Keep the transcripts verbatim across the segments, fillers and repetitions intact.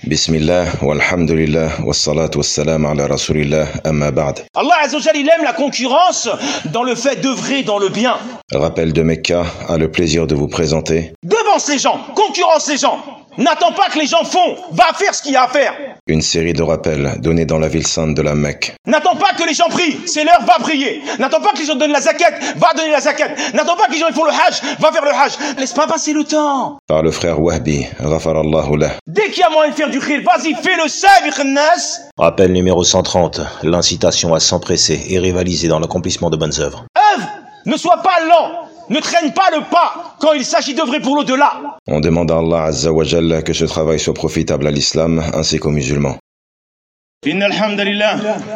Bismillah, walhamdulillah, wassalatu wassalam ala rasulillah, amma ba'd. Allah Azza wa Jalla, il aime la concurrence dans le fait d'œuvrer dans le bien. Rappel de Mecca a le plaisir de vous présenter Devance les gens, concurrence les gens. N'attends pas que les gens font, va faire ce qu'il y a à faire. une série de rappels donnés dans la ville sainte de la Mecque. N'attends pas que les gens prient, c'est l'heure, va prier. N'attends pas que les gens donnent la zakat, va donner la zakat. N'attends pas que les gens font le hajj, va faire le hajj. Laisse pas passer le temps. Par le frère Wahbi, ghafarallahu lah. Dès qu'il y a moyen de faire du khir, vas-y, fais-le sabiq nas. Rappel numéro cent trente, l'incitation à s'empresser et rivaliser dans l'accomplissement de bonnes œuvres. Œuvre, ne sois pas lent, ne traîne pas le pas quand il s'agit d'œuvrer pour l'au-delà. On demande à Allah Azza wa Jalla que ce travail soit profitable à l'islam ainsi qu'aux musulmans. إن الحمد لله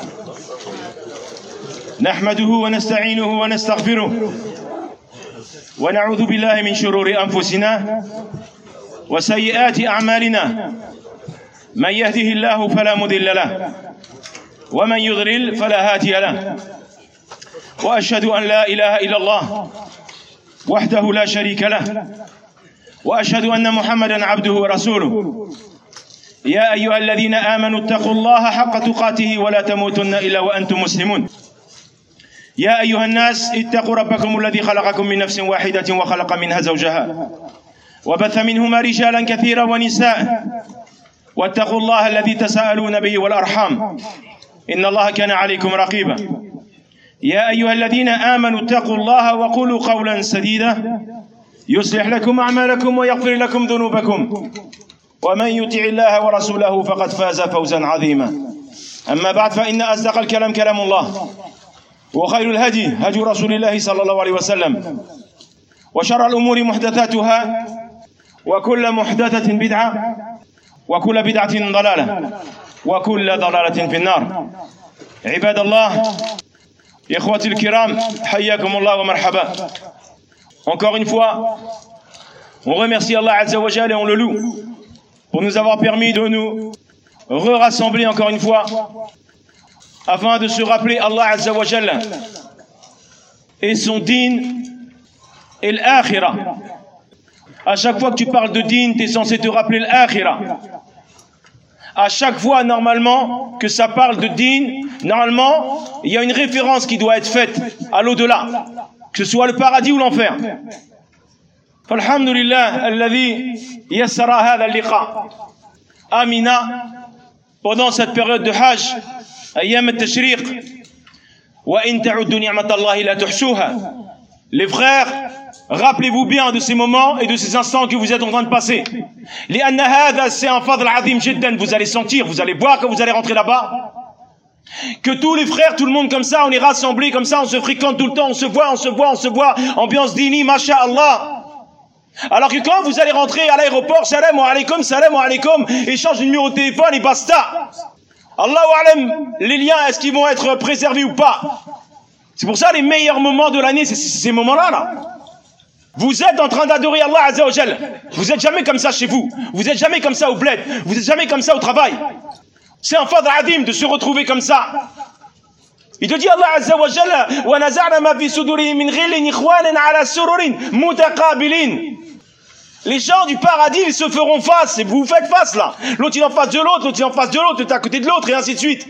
نحمده ونستعينه ونستغفره ونعوذ بالله من شرور أنفسنا وسيئات أعمالنا من يهده الله فلا مضل له ومن يضلل فلا هادي له وأشهد أن لا إله إلا الله وحده لا شريك له وأشهد أن محمدا عبده ورسوله يا أيها الذين آمنوا اتقوا الله حق تقاته ولا تموتن إلا وأنتم مسلمون يا أيها الناس اتقوا ربكم الذي خلقكم من نفس واحدة وخلق منها زوجها وبث منهما رجالا كثيرا ونساء واتقوا الله الذي تساءلون به والأرحام إن الله كان عليكم رقيبا يا أيها الذين آمنوا اتقوا الله وقولوا قولا سديدا يصلح لكم أعمالكم ويغفر لكم ذنوبكم ومن يطع الله ورسوله فقد فاز فوزا عظيما أما بعد فإن أصدق الكلام كلام الله وخير الهدي هدي رسول الله صلى الله عليه وسلم وشر الأمور محدثاتها وكل محدثة بدعة وكل بدعة ضلالة وكل ضلالة في النار عباد الله إخوتي الكرام حياكم الله ومرحبا. Encore une fois, on remercie Allah Azza wa Jalla et on le loue pour nous avoir permis de nous re-rassembler encore une fois afin de se rappeler Allah Azza wa Jalla et son din et l'akhira. À chaque fois que tu parles de din, tu es censé te rappeler l'akhira. À chaque fois, normalement, que ça parle de din, normalement, il y a une référence qui doit être faite à l'au-delà, que ce soit le paradis ou l'enfer. فالحمد لله الذي يسر هذا اللقاء آمنا pendant cette période de Hajj أيام التشريق وإن تعدوا نعمة الله لا تحصوها. Les frères, rappelez-vous bien de ces moments et de ces instants que vous êtes en train de passer. لأن هذا c'est un fadl عظيم جدا. Vous allez sentir, vous allez voir quand vous allez rentrer là-bas que tous les frères, tout le monde comme ça, on est rassemblés comme ça, on se fréquente tout le temps, on se voit, on se voit, on se voit, ambiance dini, masha'Allah. Alors que quand vous allez rentrer à l'aéroport, salam alaikum, salam alaikum, échange de numéro de téléphone et basta. Allahu alam, les liens, est-ce qu'ils vont être préservés ou pas? C'est pour ça les meilleurs moments de l'année, c'est ces moments-là, là. Vous êtes en train d'adorer Allah Azza wa Jal. Vous êtes jamais comme ça chez vous. Vous êtes jamais comme ça au bled. Vous êtes jamais comme ça au travail. C'est un fadl adim de se retrouver comme ça. Il te dit Allah Azza wa Jalla, wa naza'na ma fi sudurihim min ghillin ikhwanan ala sururin mutaqabilin. Les gens du paradis, ils se feront face, et vous vous faites face là. L'autre il est en face de l'autre, l'autre il est en face de l'autre, l'autre est à côté de l'autre, et ainsi de suite.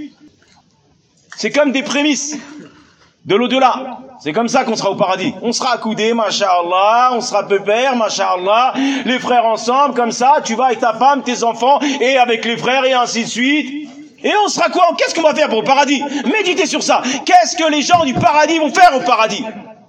C'est comme des prémices de l'au-delà. C'est comme ça qu'on sera au paradis. On sera accoudés, masha'Allah, on sera pépère, masha'Allah, les frères ensemble, comme ça, tu vas avec ta femme, tes enfants, et avec les frères, et ainsi de suite. Et on sera quoi? Qu'est-ce qu'on va faire pour le paradis? Méditez sur ça. Qu'est-ce que les gens du paradis vont faire au paradis?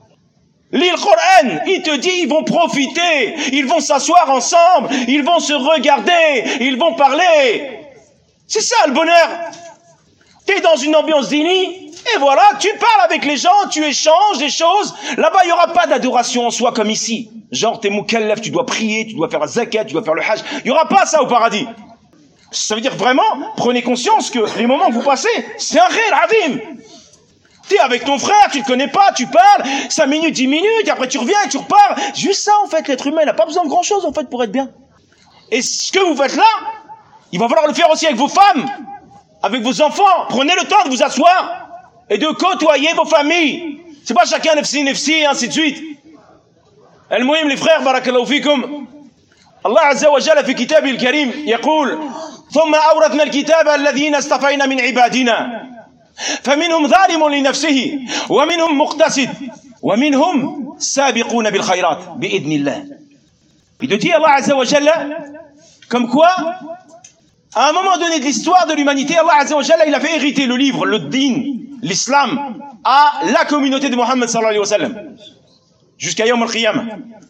Lis le Coran, il te dit, ils vont profiter, ils vont s'asseoir ensemble, ils vont se regarder, ils vont parler. C'est ça le bonheur. T'es dans une ambiance dini, et voilà, tu parles avec les gens, tu échanges des choses. Là-bas, il n'y aura pas d'adoration en soi comme ici. Genre, t'es mukallaf, tu dois prier, tu dois faire la zakat, tu dois faire le hajj. Il n'y aura pas ça au paradis. Ça veut dire vraiment, prenez conscience que les moments que vous passez, c'est un réel adim. T'es avec ton frère, tu le connais pas, tu parles, cinq minutes, dix minutes, après tu reviens, tu repars. Juste ça, en fait, l'être humain, il n'a pas besoin de grand chose, en fait, pour être bien. Et ce que vous faites là, il va falloir le faire aussi avec vos femmes, avec vos enfants. Prenez le temps de vous asseoir et de côtoyer vos familles. C'est pas chacun nefsi, nefsi, et ainsi de suite. El-Mouhim, les frères, barakallahu fikum. Allah Azza wa Jalla, fi kitab al-Karim, يقول ثم أورثنا الكتاب الذين اصطفينا من عبادنا فمنهم ظالم لنفسه ومنهم مقتصد ومنهم سابقون بالخيرات بإذن الله. Il te dit Allah Azza wa Jalla, comme quoi, à un moment donné de l'histoire de l'humanité, Allah Azza wa Jalla, il a fait hériter le livre, le din, l'islam, à la communauté de Mohammed sallallahu alayhi wa sallam, jusqu'à Yawm al-Qiyamah.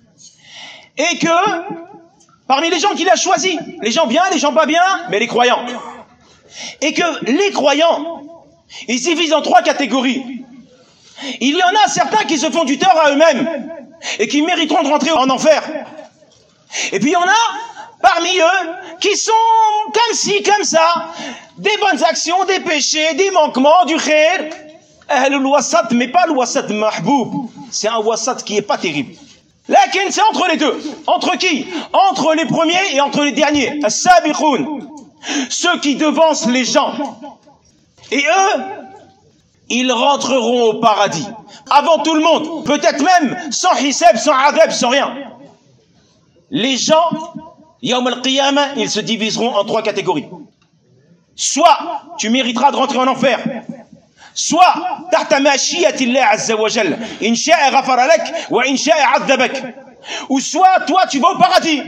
Et que, parmi les gens qu'il a choisis, les gens bien, les gens pas bien, mais les croyants. Et que les croyants, ils se divisent en trois catégories. Il y en a certains qui se font du tort à eux-mêmes et qui mériteront de rentrer en enfer. Et puis il y en a parmi eux qui sont comme ci, comme ça, des bonnes actions, des péchés, des manquements, du khair. Ahlul wasat, mais pas le wasat mahboub. C'est un wasat qui est pas terrible. Lakin, c'est entre les deux. Entre qui? Entre les premiers et entre les derniers. As-sabiqoun. Ceux qui devancent les gens. Et eux, ils rentreront au paradis. Avant tout le monde. Peut-être même sans hisab, sans adab, sans rien. Les gens, Yawm al-Qiyamah, ils se diviseront en trois catégories. Soit tu mériteras de rentrer en enfer. Soit tahta mashiyatillah azza wa jalla, in sha'a ghafara lak wa in sha'a 'adhabak. Ou soit toi tu vas au paradis.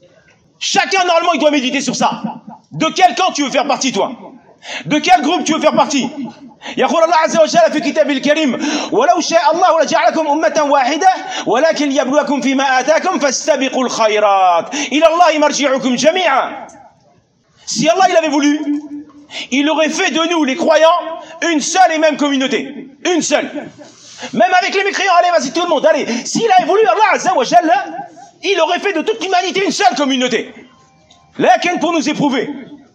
Chacun normalement il doit méditer sur ça. De quel camp tu veux faire partie toi? De quel groupe tu veux faire partie? يقول الله عز وجل في كتابه الكريم ولو شاء الله لجعلكم أمة واحدة ولكن ليبلوكم فيما آتاكم فاستبقوا الخيرات إلى الله مرجعكم جميعا. Si Allah il avait voulu, il aurait fait de nous les croyants une seule et même communauté, une seule. Même avec les mécréants, allez vas-y tout le monde, allez. S'il avait voulu, Allah Azza wa Jalla, il aurait fait de toute l'humanité une seule communauté. Lakin pour nous éprouver,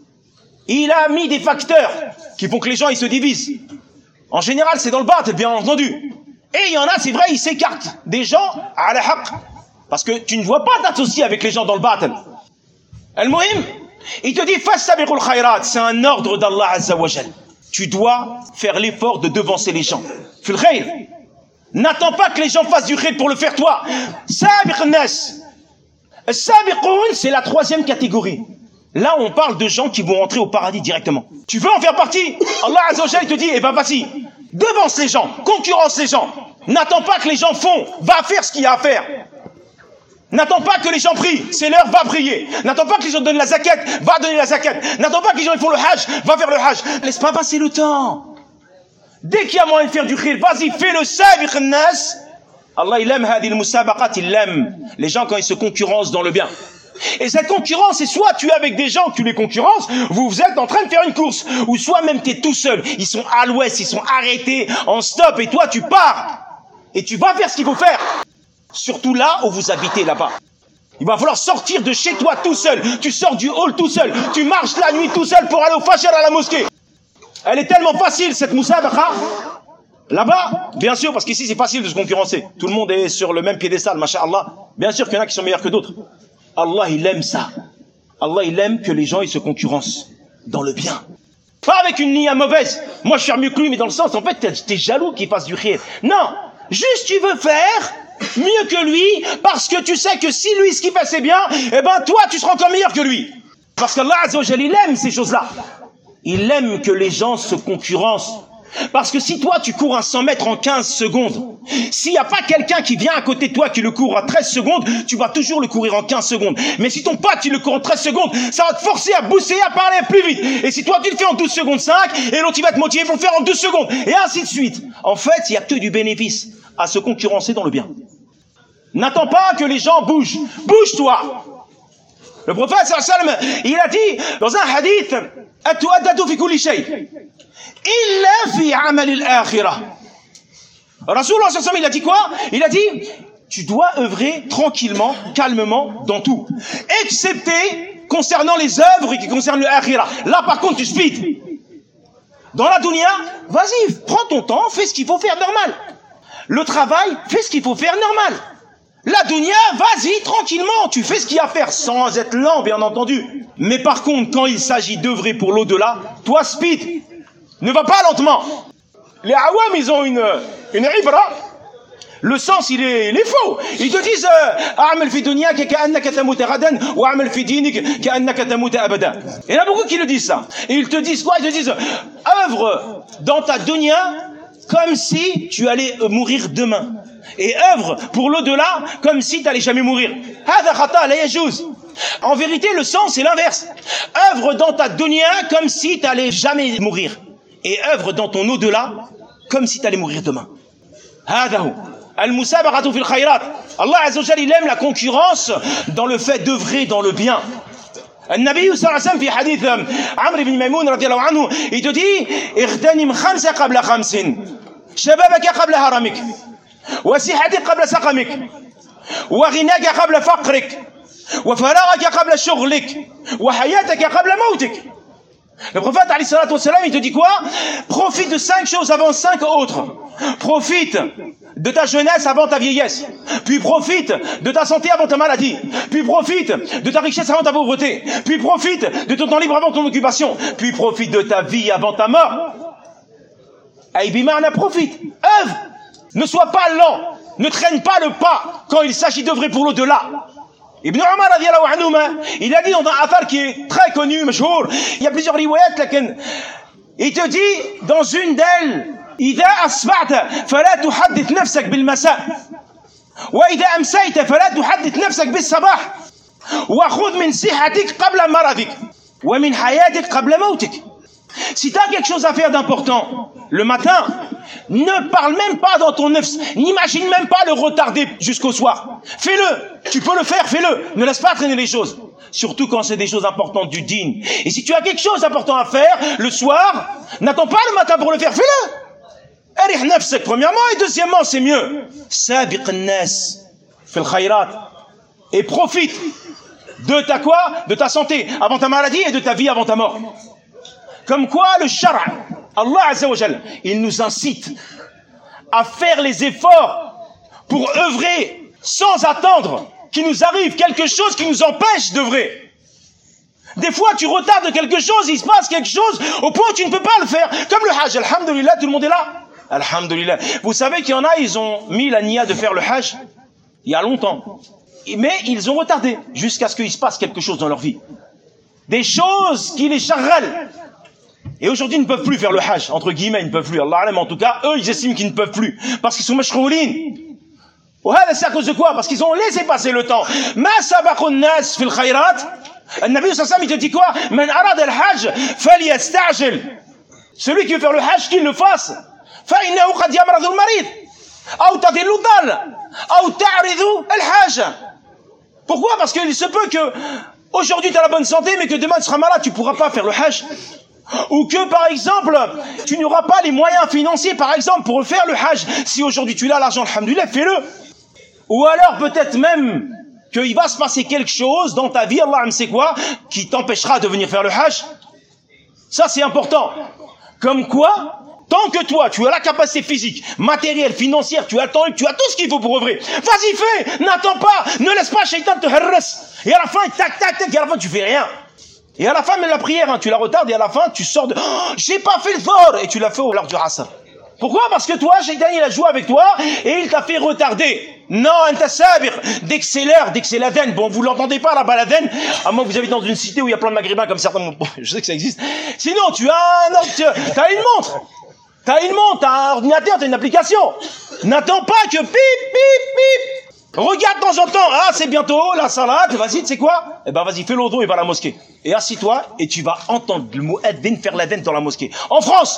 il a mis des facteurs qui font que les gens ils se divisent. En général, c'est dans le batil, bien entendu. Et il y en a, c'est vrai, ils s'écartent des gens à la haqq. Parce que tu ne vois pas t'associer avec les gens dans le batil. Al-Muhim, il te dit, fastabiqul khayrat, c'est un ordre d'Allah Azza wa Jal. Tu dois faire l'effort de devancer les gens. Fil khayr. N'attends pas que les gens fassent du khayr pour le faire toi. Sabiq nas. Sabiqoun, c'est la troisième catégorie. Là, on parle de gens qui vont rentrer au paradis directement. Tu veux en faire partie? Allah Azza wa Jalla te dit, eh ben vas-y, devance les gens, concurrence les gens. N'attends pas que les gens font, va faire ce qu'il y a à faire. N'attends pas que les gens prient, c'est l'heure, va prier. N'attends pas que les gens donnent la zakat, va donner la zakat. N'attends pas que les gens ils font le hajj, va faire le hajj. Laisse pas passer le temps. Dès qu'il y a moyen de faire du khir, vas-y, fais le sabiq nas. Allah il aime hadi al-musabaqat, il aime les gens quand ils se concurrencent dans le bien. Et cette concurrence, c'est soit tu es avec des gens, tu les concurrences, vous, vous êtes en train de faire une course, ou soit même tu es tout seul, ils sont à l'ouest, ils sont arrêtés, en stop, et toi tu pars, et tu vas faire ce qu'il faut faire. Surtout là où vous habitez là-bas. Il va falloir sortir de chez toi tout seul, tu sors du hall tout seul, tu marches la nuit tout seul pour aller au fajr à la mosquée. Elle est tellement facile cette musabaqa. Là-bas, bien sûr, parce qu'ici c'est facile de se concurrencer. Tout le monde est sur le même piédestal, masha'Allah. Bien sûr qu'il y en a qui sont meilleurs que d'autres. Allah, il aime ça. Allah, il aime que les gens, ils se concurrencent dans le bien. Pas avec une niya mauvaise. Moi, je suis mieux que lui, mais dans le sens, en fait, t'es, t'es jaloux qu'il fasse du khir. Non. Juste, tu veux faire mieux que lui, parce que tu sais que si lui, ce qu'il fait, c'est bien, eh ben, toi, tu seras encore meilleur que lui. Parce qu'Allah, Azza wa Jalla, il aime ces choses-là. Il aime que les gens se concurrencent. Parce que si toi tu cours un cent mètres en quinze secondes, s'il n'y a pas quelqu'un qui vient à côté de toi qui le court à treize secondes, tu vas toujours le courir en quinze secondes. Mais si ton pote il le court en treize secondes, ça va te forcer à booster, à parler plus vite. Et si toi tu le fais en douze secondes cinq, et l'autre il va te motiver pour le faire en douze secondes. Et ainsi de suite. En fait, il n'y a que du bénéfice à se concurrencer dans le bien. N'attends pas que les gens bougent. Bouge-toi. Le prophète sallallahu alayhi wa sallam, il a dit dans un hadith, At-tu'addadu fi kulli shay. Illa fi amal al-akhirah. Rasulullah sallallahu alayhi wa sallam, il a dit quoi? Il a dit, tu dois œuvrer tranquillement, calmement, dans tout. Excepté concernant les œuvres qui concernent le akhirah. Là, par contre, tu speed. Dans la dunya, vas-y, prends ton temps, fais ce qu'il faut faire normal. Le travail, fais ce qu'il faut faire normal. La dunya, vas-y, tranquillement, tu fais ce qu'il y a à faire, sans être lent, bien entendu. Mais par contre, quand il s'agit d'œuvrer pour l'au-delà, toi, speed, ne va pas lentement. Les awam, ils ont une, une ibra. Le sens, il est, il est faux. Ils te disent a'mal fi dunyaka ka'annaka tamut ghadan wa a'mal fi dinik ka'annaka tamut abada. Il y en a beaucoup qui le disent ça. Et ils te disent quoi? Ils te disent œuvre dans ta dunya comme si tu allais mourir demain. Et œuvre pour l'au-delà comme si tu n'allais jamais mourir. Hada khata la yajouz. En vérité, le sens, c'est l'inverse. Œuvre dans ta dunya comme si tu n'allais jamais mourir. Et œuvre dans ton au-delà comme si tu allais mourir demain. Hada hu. Al-musabaqatu fil khayrat. Allah Azza wa Jalla, il aime la concurrence dans le fait d'œuvrer dans le bien. النبي صلى الله عليه وسلم في حديث عمرو بن ميمون رضي الله عنه il te dit اغتنم خمسة قبل خمس شبابك قبل هرمك وصحتك قبل سقمك وغناك قبل فقرك وفراغك قبل شغلك وحياتك قبل موتك. Le prophète alayhi salatu wa salam, il te dit quoi? Profite de cinq choses avant cinq autres. Profite de ta jeunesse avant ta vieillesse. Puis profite de ta santé avant ta maladie. Puis profite de ta richesse avant ta pauvreté. Puis profite de ton temps libre avant ton occupation. Puis profite de ta vie avant ta mort. Aïe bima'na, profite. Œuvre. Ne sois pas lent. Ne traîne pas le pas quand il s'agit d'œuvrer pour l'au-delà. Ibn Omar radiallahu anhu, il a dit dans un affaire qui est très connu, mashhour, il y a plusieurs riwayat, lakin, il te dit dans une d'elles, إذا أصبحت فلا تحدث نفسك بالمساء وإذا أمسيت فلا تحدث نفسك بالصباح وخذ من صحتك قبل مرضك ومن حياتك قبل موتك. Si tu as quelque chose à faire d'important le matin, ne parle même pas dans ton nefs, n'imagine même pas le retarder jusqu'au soir. Fais-le, tu peux le faire, fais-le, ne laisse pas traîner les choses. Surtout quand c'est des choses importantes du dîn. Et si tu as quelque chose d'important à faire le soir, n'attends pas le matin pour le faire, fais-le. Arih nafsak, premièrement, et deuxièmement, c'est mieux. Sabiq an-nas fil khayrat. Et profite de ta quoi? De ta santé avant ta maladie et de ta vie avant ta mort. Comme quoi le shara', Allah Azza wa Jalla, il nous incite à faire les efforts pour œuvrer sans attendre qu'il nous arrive quelque chose qui nous empêche d'œuvrer. Des fois tu retardes quelque chose, il se passe quelque chose au point où tu ne peux pas le faire. Comme le hajj, alhamdulillah, tout le monde est là. Alhamdulillah. Vous savez qu'il y en a, ils ont mis la niya de faire le hajj il y a longtemps. Mais ils ont retardé jusqu'à ce qu'il se passe quelque chose dans leur vie. Des choses qui les charrellent. Et aujourd'hui, ils ne peuvent plus faire le hajj, entre guillemets, ils ne peuvent plus. Allah alam, en tout cas, eux, ils estiment qu'ils ne peuvent plus. Parce qu'ils sont mashghoulin. C'est à cause de quoi? Parce qu'ils ont laissé passer le temps. Ma sabaqun nas fil khayrat. Le Nabi sallallahu alayhi wa sallam, il te dit quoi? Man arad al-hajj, falyasta'jil. Celui qui veut faire le hajj, qu'il le fasse. Fa innahu qad yamradu al-marid. Aw tadillu dal. Aw ta'ridu al-hajj. Pourquoi? Parce qu'il se peut que aujourd'hui tu as la bonne santé, mais que demain tu seras malade, tu ne pourras pas faire le hajj. Ou que par exemple tu n'auras pas les moyens financiers par exemple pour faire le hajj. Si aujourd'hui tu as l'argent, alhamdoulilah, fais-le. Ou alors peut-être même qu'il va se passer quelque chose dans ta vie, Allah sait quoi, qui t'empêchera de venir faire le hajj. Ça c'est important. Comme quoi, tant que toi tu as la capacité physique, matérielle, financière, tu as le temps, tu as tout ce qu'il faut pour œuvrer, vas-y fais, n'attends pas, ne laisse pas Shaitan te harras. Et à la fin tac tac tac, et à la fin tu fais rien. Et à la fin, même la prière, hein, tu la retardes et à la fin, tu sors de oh, « j'ai pas fait le fort » et tu l'as fait au l'heure du Asr. Pourquoi? Parce que toi, Shaitan, il a joué avec toi et il t'a fait retarder. Non, anta sabir, dès que c'est l'heure, dès que c'est l'adhan, bon, vous l'entendez pas là-bas l'adhan, à moins que vous habitez dans une cité où il y a plein de maghrébins comme certains, bon, je sais que ça existe. Sinon, tu as un ordinateur, t'as une montre, t'as une montre, t'as un ordinateur, t'as une application. N'attends pas que pip, pip, pip. Regarde de temps en temps, ah c'est bientôt la salade, vas-y, tu sais quoi? Eh ben vas-y, fais l'odo et va à la mosquée. Et assis-toi et tu vas entendre le mot adhan faire l'adhan dans la mosquée. En France,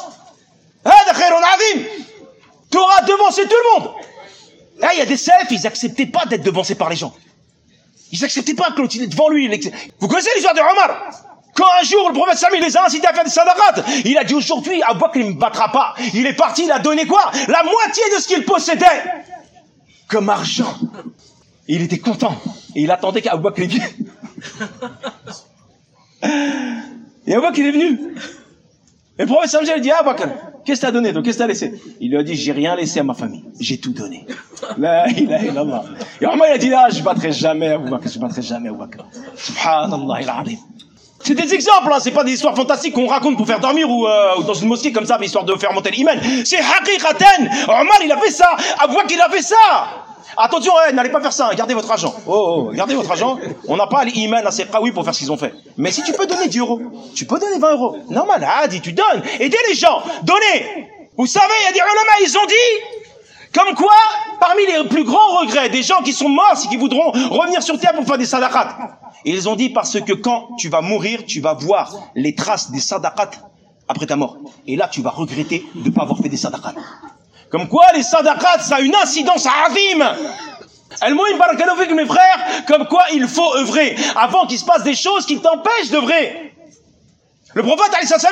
tu auras devancé tout le monde. Là, il y a des salafs, ils acceptaient pas d'être devancés par les gens. Ils acceptaient pas que l'autre est devant lui. Vous connaissez l'histoire de Omar? Quand un jour, le prophète Sami les a incités à faire des sadaqat, il a dit aujourd'hui, Abu Bakr il ne me battra pas. Il est parti, il a donné quoi? La moitié de ce qu'il possédait. Comme argent. Il était content. Et il attendait qu'Abu Bakr vienne. Et Abu Bakr est venu. Et le prophète Samjel dit, ah Bakr, qu'est-ce que t'as donné? Donc qu'est-ce que t'as laissé? Il lui a dit, j'ai rien laissé à ma famille. J'ai tout donné. La ilaha illallah. Et Omar il a dit, ah, je battrai jamais Abu Bakr, je battrai jamais Abu Bakr. Subhanallah il azim. C'est des exemples, hein, c'est pas des histoires fantastiques qu'on raconte pour faire dormir ou, euh, ou dans une mosquée comme ça, histoire de faire monter l'iman. C'est haqiqatan. Omar, il a fait ça. Abu Bakr, il a fait ça. Attention, eh, n'allez pas faire ça, hein, gardez votre argent. Oh, oh, gardez votre argent. On n'a pas l'iman assez qawi pour faire ce qu'ils ont fait. Mais si tu peux donner dix euros, tu peux donner vingt euros. Normal, adi, tu donnes. Aidez les gens. Donnez. Vous savez, il y a des ulama, ils ont dit, comme quoi, parmi les plus grands regrets des gens qui sont morts, c'est qu'ils voudront revenir sur terre pour faire des sadaqat. Et ils ont dit parce que quand tu vas mourir, tu vas voir les traces des sadaqat après ta mort. Et là, tu vas regretter de ne pas avoir fait des sadaqat. Comme quoi, les sadaqat, ça a une incidence azim. Al-Muhim, barakallahu mes frères, comme quoi il faut œuvrer avant qu'il se passe des choses qui t'empêchent d'œuvrer. Le prophète,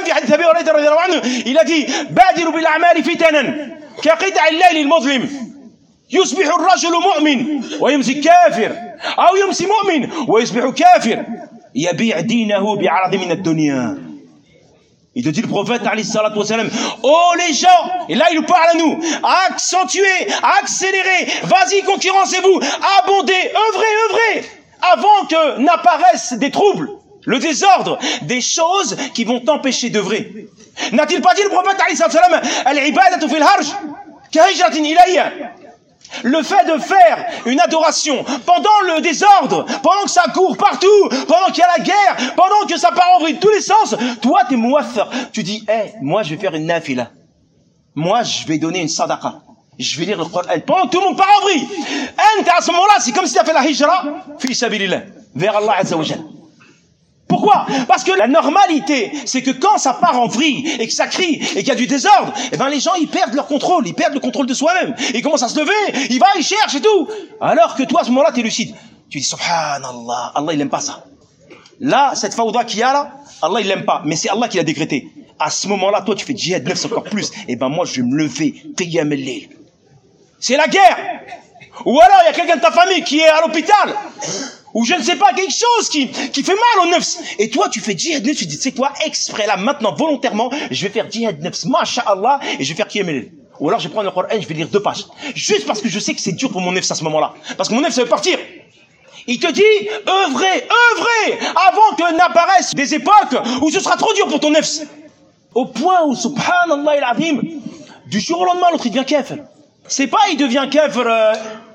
il a dit, badiru bil a'mali fitanan, ka qita'il layli al-muzlim. يصبح الرجل مؤمن ويمسي كافر أو يمسي مؤمن ويصبح كافر يبيع دينه بعرض من الدنيا. Il te dit le prophète alayhi salatu wa salam, oh les gens, et là il nous parle à nous, accentuez, accélérez, vas-y concurrencez-vous, abondez, œuvrez, œuvrez, avant que n'apparaissent des troubles, le désordre, des choses qui vont t'empêcher d'œuvrer. N'a-t-il pas dit le prophète alayhi salatu wa salam, al-ibadatu fil harj ka hijratin ilayya? Le fait de faire une adoration pendant le désordre, pendant que ça court partout, pendant qu'il y a la guerre, pendant que ça part en vrille de tous les sens, toi t'es mouaffar. Tu dis, eh, hey, moi je vais faire une nafila. Moi je vais donner une sadaqa. Je vais lire le Coran. Pendant que tout le monde part en vrille. À ce moment-là, c'est comme si tu as fait la hijra, fi sabilillah, vers Allah Azza wa Jal. Pourquoi? Parce que la normalité, c'est que quand ça part en vrille et que ça crie et qu'il y a du désordre, eh ben les gens ils perdent leur contrôle, ils perdent le contrôle de soi-même. Ils commencent à se lever, ils vont, ils cherchent et tout. Alors que toi à ce moment-là, tu es lucide. Tu dis subhanallah, Allah il aime pas ça. Là, cette fawda qu'il y a là, Allah il l'aime pas, mais c'est Allah qui l'a décrété. À ce moment-là, toi tu fais djihad neuf encore plus. Et ben moi je vais me lever, qiyam al-layl. C'est la guerre. Ou alors il y a quelqu'un de ta famille qui est à l'hôpital. Ou je ne sais pas, quelque chose qui, qui fait mal au nefs. Et toi, tu fais djihad nefs, tu dis, tu sais quoi, exprès là, maintenant, volontairement, je vais faire djihad nefs, masha'Allah, et je vais faire qiyam al-layl. Ou alors je vais prendre le Coran, je vais lire deux pages. Juste parce que je sais que c'est dur pour mon nefs à ce moment-là. Parce que mon nefs, ça veut partir. Il te dit, œuvrez, œuvrez, avant que n'apparaissent des époques où ce sera trop dur pour ton nefs. Au point où, subhanallah il-azim, du jour au lendemain, l'autre il devient kafir. C'est pas il devient kafir, euh,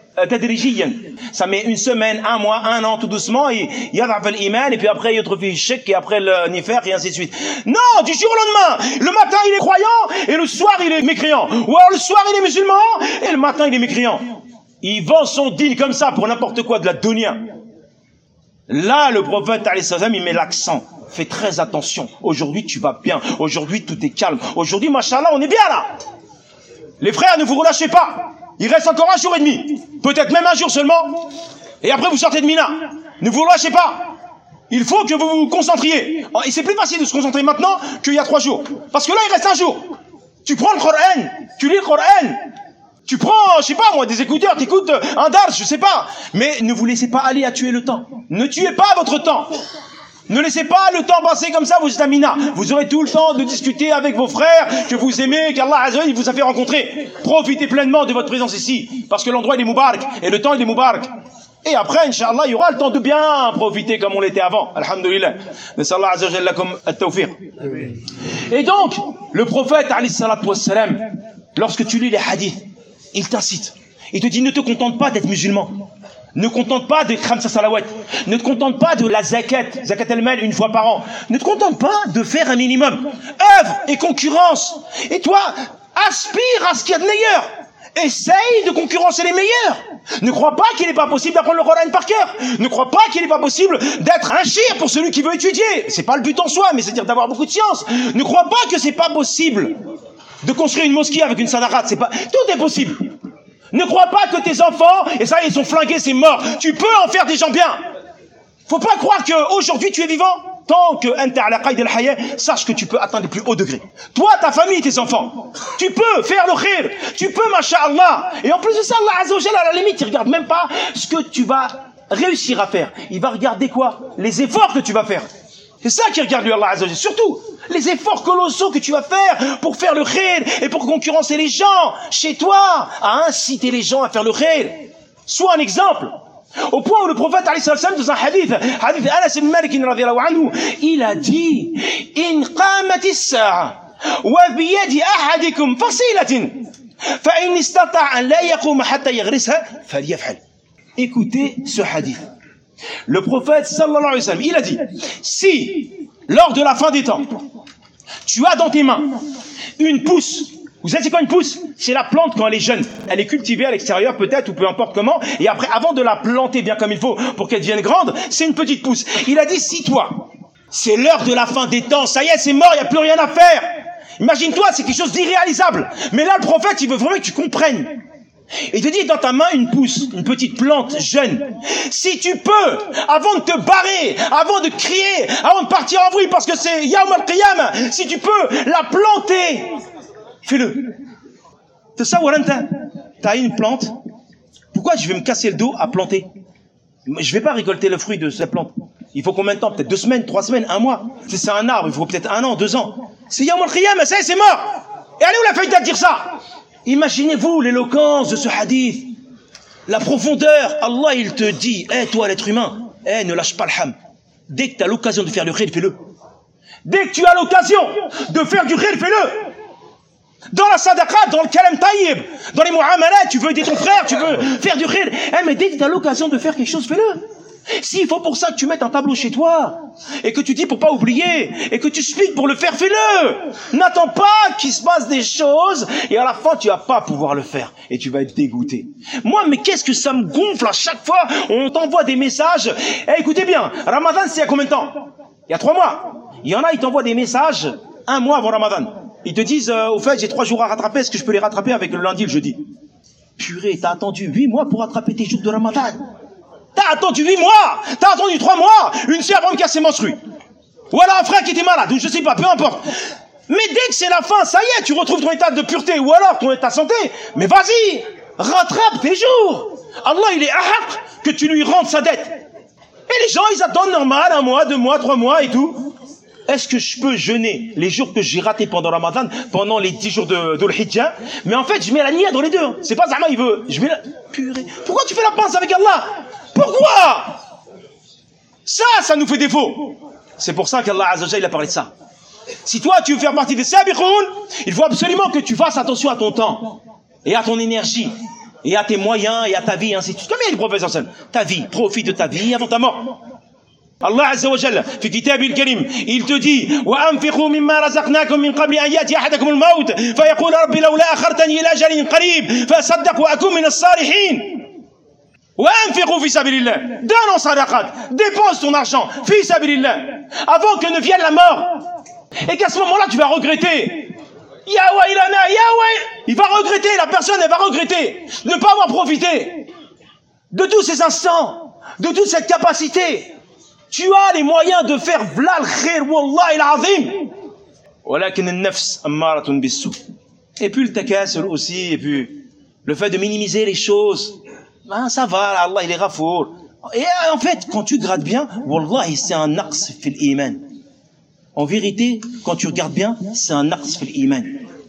ça met une semaine, un mois, un an, tout doucement, et il y a l'iman, et puis après il y a le chèque, et après le nifer, et ainsi de suite. Non, du jour au lendemain, le matin il est croyant, et le soir il est mécréant. Ou alors le soir il est musulman, et le matin il est mécréant. Il vend son dîne comme ça pour n'importe quoi, de la dunya. Là, le prophète, alayhi salam, il met l'accent. Fais très attention. Aujourd'hui tu vas bien. Aujourd'hui tout est calme. Aujourd'hui, machallah, on est bien là. Les frères, ne vous relâchez pas. Il reste encore un jour et demi, peut-être même un jour seulement, et après vous sortez de Mina. Ne vous relâchez pas. Il faut que vous vous concentriez. Et c'est plus facile de se concentrer maintenant qu'il y a trois jours. Parce que là, il reste un jour. Tu prends le Coran, tu lis le Coran, tu prends, je sais pas moi, des écouteurs, tu écoutes un dars, je sais pas. Mais ne vous laissez pas aller à tuer le temps. Ne tuez pas votre temps. Ne laissez pas le temps passer comme ça, vous êtes à Mina. Vous aurez tout le temps de discuter avec vos frères que vous aimez, qu'Allah Azza wa Jalla vous a fait rencontrer. Profitez pleinement de votre présence ici, parce que l'endroit il est moubarak, et le temps il est moubarak. Et après, Inch'Allah, il y aura le temps de bien profiter comme on l'était avant. Alhamdulillah. Nas'Allah Azza wa Jalla lakum at-tawfiq. Et donc, le prophète, alayhi salatu wassalam, lorsque tu lis les hadiths, il t'incite. Il te dit, ne te contente pas d'être musulman. Ne contente pas de khamsa salawat. Ne te contente pas de la zakat, zakat al-mal une fois par an. Ne te contente pas de faire un minimum. Œuvre et concurrence. Et toi, aspire à ce qu'il y a de meilleur. Essaye de concurrencer les meilleurs. Ne crois pas qu'il n'est pas possible d'apprendre le Coran par cœur. Ne crois pas qu'il n'est pas possible d'être un shir pour celui qui veut étudier. C'est pas le but en soi, mais c'est-à-dire d'avoir beaucoup de science. Ne crois pas que c'est pas possible de construire une mosquée avec une sadarat. C'est pas, tout est possible. Ne crois pas que tes enfants, et ça ils sont flingués, c'est mort. Tu peux en faire des gens bien. Faut pas croire qu'aujourd'hui tu es vivant. Tant que anta ala qaid al-haya, sache que tu peux atteindre les plus hauts degrés. Toi, ta famille, tes enfants, tu peux faire le khir. Tu peux, masha'Allah. Et en plus de ça, Allah Azza wa Jalla, à la limite, il regarde même pas ce que tu vas réussir à faire. Il va regarder quoi? Les efforts que tu vas faire. C'est ça qui regarde lui, Allah Azza wa Jalla. Surtout, les efforts colossaux que tu vas faire pour faire le khir et pour concurrencer les gens chez toi, à inciter les gens à faire le khir. Sois un exemple. Au point où le prophète, dans un hadith, hadith Anas ibn Malik, il a dit, In qamatis sa'a, wa biyadi ahadikum fasilatin, fa in istata'a an la yaquma hatta yaghrisha, falyaf'al. Écoutez ce hadith. Le prophète, sallallahu alayhi wa sallam, il a dit, si, lors de la fin des temps, tu as dans tes mains une pousse. Vous savez c'est quoi une pousse? C'est la plante quand elle est jeune. Elle est cultivée à l'extérieur peut-être ou peu importe comment. Et après, avant de la planter bien comme il faut pour qu'elle devienne grande, c'est une petite pousse. Il a dit, si toi, c'est l'heure de la fin des temps, ça y est, c'est mort, il n'y a plus rien à faire. Imagine-toi, c'est quelque chose d'irréalisable. Mais là, le prophète, il veut vraiment que tu comprennes. Il te dit, dans ta main, une pousse, une petite plante jeune. Si tu peux, avant de te barrer, avant de crier, avant de partir en vrille, parce que c'est Yawm al-Qiyam, si tu peux la planter, fais-le. C'est ça, Waranta. T'as une plante. Pourquoi je vais me casser le dos à planter? Je vais pas récolter le fruit de cette plante. Il faut combien de temps? Peut-être deux semaines, trois semaines, un mois. Si c'est un arbre, il faut peut-être un an, deux ans. C'est Yawm al-Qiyam, ça y est, c'est mort. Et allez où la faillite de dire ça? Imaginez-vous l'éloquence de ce hadith. La profondeur. Allah, il te dit, hé, hey, toi, l'être humain, hé, hey, ne lâche pas le ham. Dès que tu as l'occasion de faire du khayr, fais-le. Dès que tu as l'occasion de faire du khayr, fais-le. Dans la sadaqa, dans le kalam taïb, dans les mu'amalat, tu veux aider ton frère, tu veux faire du khayr. Eh, mais dès que tu as l'occasion de faire quelque chose, fais-le. S'il faut pour ça que tu mettes un tableau chez toi, et que tu dis pour pas oublier, et que tu expliques pour le faire, fais-le. N'attends pas qu'il se passe des choses, et à la fin, tu vas pas pouvoir le faire, et tu vas être dégoûté. Moi, mais qu'est-ce que ça me gonfle à chaque fois, on t'envoie des messages. Eh, écoutez bien, Ramadan, c'est il y a combien de temps? Il y a trois mois. Il y en a, ils t'envoient des messages un mois avant Ramadan. Ils te disent, euh, au fait, j'ai trois jours à rattraper, est-ce que je peux les rattraper avec le lundi et le jeudi? Purée, t'as attendu huit mois pour rattraper tes jours de Ramadan. T'as attendu huit mois, t'as attendu trois mois, une fille avant de casser menstrue. Ou alors un frère qui était malade, ou je sais pas, peu importe. Mais dès que c'est la fin, ça y est, tu retrouves ton état de pureté, ou alors ton état de santé. Mais vas-y, rattrape tes jours. Allah, il est ahaq que tu lui rendes sa dette. Et les gens, ils attendent normal, un mois, deux mois, trois mois et tout. Est-ce que je peux jeûner les jours que j'ai ratés pendant Ramadan, pendant les dix jours de, de l'Hijjah? Mais en fait, je mets la niya dans les deux. C'est pas Zama, il veut. Je mets la... Purée. Pourquoi tu fais la pince avec Allah? Pourquoi? Ça, ça nous fait défaut. C'est pour ça qu'Allah Azza wa Jalla, il a parlé de ça. Si toi, tu veux faire partie des sabiqoun, il faut absolument que tu fasses attention à ton temps, et à ton énergie, et à tes moyens, et à ta vie, ainsi de suite. Comme il y a les professeurs, ta vie, profite de ta vie avant ta mort. Allah Azza wa Jalla, في كتابه الكريم, il te dit وأنفقوا مما رزقناكم من قبل أن يأتي أحدكم الموت فيقول رب لولا أخرتني إلى أجل قريب فأصدق وأكون من الصالحين. وأنفقوا في سبيل الله. Donne en sadaqat, dépense ton argent في سبيل الله avant que ne vienne la mort. Et qu'à ce moment-là tu vas regretter. Ya wailana, ya wail. Il va regretter, la personne elle va regretter de ne pas avoir profité de tous ces instants, de toute cette capacité. Tu as les moyens de faire v'là le khair, wallahi l'azim. Walakin al-nafs ammaratun bis-sou. Et puis le takassul aussi, et puis le fait de minimiser les choses. Ben, ça va, Allah il est ghafour. Et en fait, quand tu grattes bien, wallahi c'est un naqs fil iman. En vérité, quand tu regardes bien, c'est un naqs fil iman.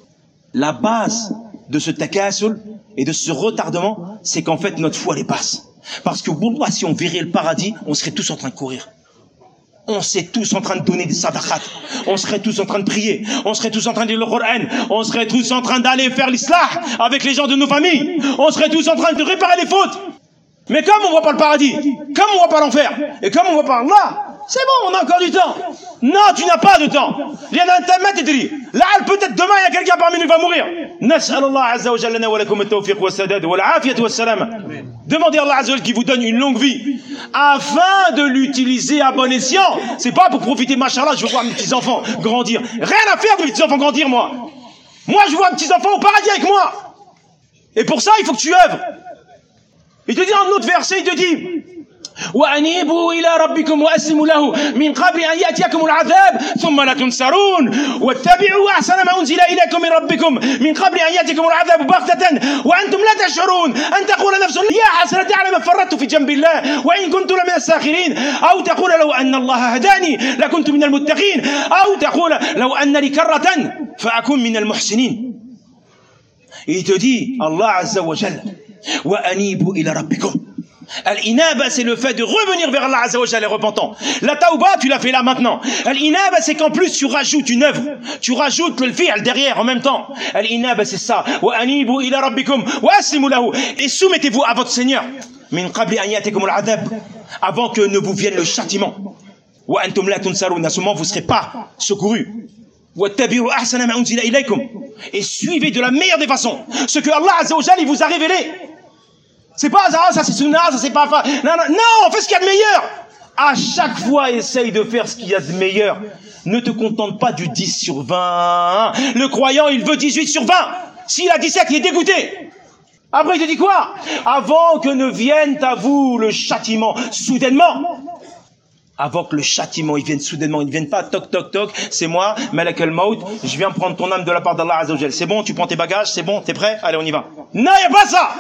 La base de ce takassul et de ce retardement, c'est qu'en fait notre foi les passe. Parce que wallah, si on verrait le paradis, on serait tous en train de courir. On serait tous en train de donner des sadaqat. On serait tous en train de prier. On serait tous en train de lire le Coran. On serait tous en train d'aller faire l'islah avec les gens de nos familles. On serait tous en train de réparer les fautes. Mais comme on voit pas le paradis, comme on voit pas l'enfer, et comme on voit pas Allah, c'est bon, on a encore du temps. Non, tu n'as pas de temps. Il y en a un tamat et dit, là, peut-être demain, il y a quelqu'un parmi nous qui va mourir. Nas'al Allah Azza wa Jalla lana wa lakum at-tawfiq wa as-sadad wa al-afiyat wa as-salama. Demandez à Allah Azza wa Jalla qui vous donne une longue vie, afin de l'utiliser à bon escient. C'est pas pour profiter, machallah, je veux voir mes petits-enfants grandir. Rien à faire de mes petits-enfants grandir, moi. Moi, je vois mes petits-enfants au paradis avec moi. Et pour ça, il faut que tu œuvres. Il te dit dans un autre verset, il te dit وأنيبوا إلى ربكم وأسلموا له من قبل أن يأتيكم العذاب ثم لا تنصرون واتبعوا أحسن ما أنزل إليكم من ربكم من قبل أن يأتيكم العذاب بغتة وأنتم لا تشعرون أن تقول نفس يا حسرة على ما فرطت في جنب الله وإن كنت لمن الساخرين أو تقول لو أن الله هداني لكنت من المتقين أو تقول لو أن لي كرة فأكون من المحسنين. Il te dit Allah Azza wa Jalla وأنيبوا إلى ربكم. Al-inaba, c'est le fait de revenir vers Allah Azza wa Jalla repentant. La tauba, tu l'as fait là maintenant. Al-inaba, c'est qu'en plus tu rajoutes une œuvre. Tu rajoutes le fi'l derrière en même temps. Al-inaba, c'est ça. Wa anibu ila rabbikum wa aslimu lahu. Et soumettez-vous à votre Seigneur. Min qabli an yatikum al-adab. Avant que ne vous vienne le châtiment. Wa antum la tunsarun. À ce moment, vous ne serez pas secourus. Wa tabiru ahsana ma unzila ilaykum. Et suivez de la meilleure des façons ce que Allah Azza wa Jalla vous a révélé. C'est pas ça, ça c'est sunna, ça c'est pas... Non, non, non, fais ce qu'il y a de meilleur. À chaque fois, essaye de faire ce qu'il y a de meilleur. Ne te contente pas du dix sur vingt. Le croyant, il veut dix-huit sur vingt. S'il a dix-sept, il est dégoûté. Après, il te dit quoi? Avant que ne vienne à vous le châtiment, soudainement. Avant que le châtiment, il vienne soudainement, il ne vienne pas, toc, toc, toc, c'est moi, Malak al-Maut, je viens prendre ton âme de la part d'Allah Azza wa Jal. C'est bon, tu prends tes bagages, c'est bon, t'es prêt? Allez, on y va. Non, il n'y a pas ça.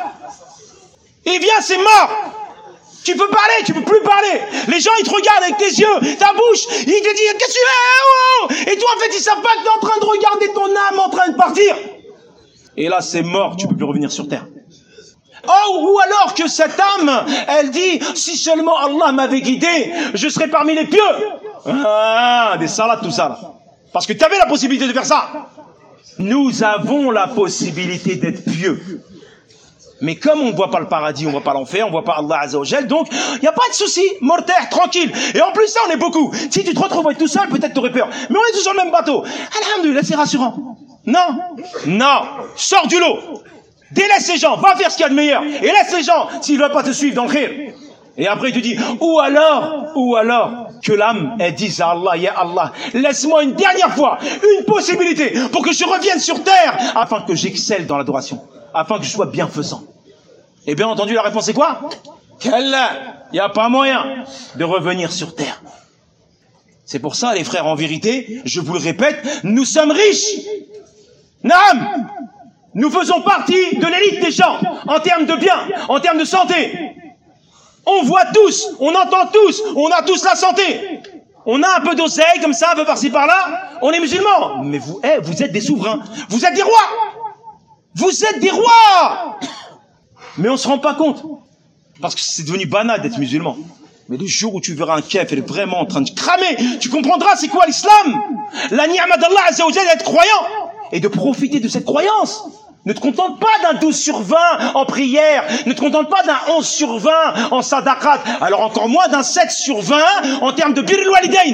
Il vient, c'est mort. Tu peux parler, tu peux plus parler. Les gens, ils te regardent avec tes yeux, ta bouche. Ils te disent, qu'est-ce que tu fais? Oh, oh. Et toi, en fait, ils savent pas que tu es en train de regarder ton âme en train de partir. Et là, c'est mort, tu peux plus revenir sur terre. Oh, ou alors que cette âme, elle dit, si seulement Allah m'avait guidé, je serais parmi les pieux. Ah, des salades, tout ça, là. Parce que tu avais la possibilité de faire ça. Nous avons la possibilité d'être pieux. Mais comme on ne voit pas le paradis, on ne voit pas l'enfer, on ne voit pas Allah Azza wa Jal, donc il n'y a pas de souci, mortel, tranquille. Et en plus ça, on est beaucoup. Si tu te retrouves tout seul, peut-être tu aurais peur. Mais on est tous sur le même bateau. Alhamdulillah, c'est rassurant. Non, non, sors du lot. Délaisse ces gens, va faire ce qu'il y a de meilleur. Et laisse les gens s'ils ne veulent pas te suivre dans le khir. Et après tu dis, ou alors, ou alors, que l'âme, elle dise à Allah, ya Allah, laisse-moi une dernière fois, une possibilité, pour que je revienne sur terre, afin que j'excelle dans l'adoration. Afin que je sois bienfaisant. Et bien entendu, la réponse est quoi? Qu'Allah, il n'y a pas moyen de revenir sur terre. C'est pour ça, les frères, en vérité, je vous le répète, nous sommes riches. Naam, nous faisons partie de l'élite des gens, en termes de biens, en termes de santé. On voit tous, on entend tous, on a tous la santé. On a un peu d'oseille, comme ça, un peu par-ci par-là. On est musulmans. Mais vous, eh, vous êtes des souverains. Vous êtes des rois. Vous êtes des rois. Mais on ne se rend pas compte. Parce que c'est devenu banal d'être musulman. Mais le jour où tu verras un kef, elle est vraiment en train de cramer, tu comprendras c'est quoi l'islam. La ni'ma d'Allah Azza wa Jal d'être croyant. Et de profiter de cette croyance. Ne te contente pas d'un douze sur vingt en prière. Ne te contente pas d'un onze sur vingt en sadaqat. Alors encore moins d'un sept sur vingt en termes de birrul walidain.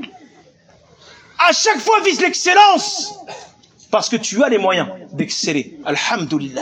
À chaque fois, vise l'excellence. Parce que tu as les moyens d'exceller. Alhamdulillah.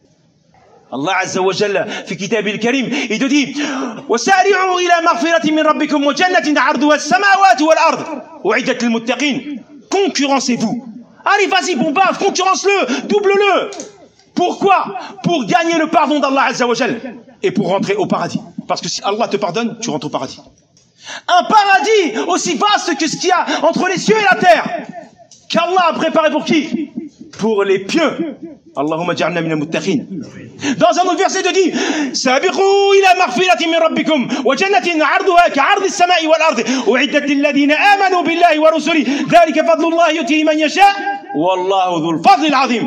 Allah Azza wa Jalla, fi kitab al-karim, il te dit وَسَارِعُوا إِلَى مَغْفِرَةٍ مِّن رَبِّكُمْ وَجَنَّةٍ عَرْضُهَا السَّمَاوَاتُ وَالْأَرْضُ أُعِدَّتْ لِلْمُتَّقِينَ. Concurrencez-vous. Allez, vas-y, bombarde, concurrence-le, double-le. Pourquoi? Pour gagner le pardon d'Allah Azza wa Jalla et pour rentrer au paradis. Parce que si Allah te pardonne, tu rentres au paradis. Un paradis aussi vaste que ce qu'il y a entre les cieux et la terre. Qu'Allah a préparé pour qui? Pour les pieux. Allahumma ja'alna min al-muttaqin. Dans un autre verset, il dit Sabiqu ila maghfiratin min rabbikum wa jannatin 'arduha ka'ardi as-sama'i wal ardi u'iddat lil ladina amanu billahi wa rusulihi dhalika fadlullahi yutihi man yasha wallahu dhul fadli al-'azim.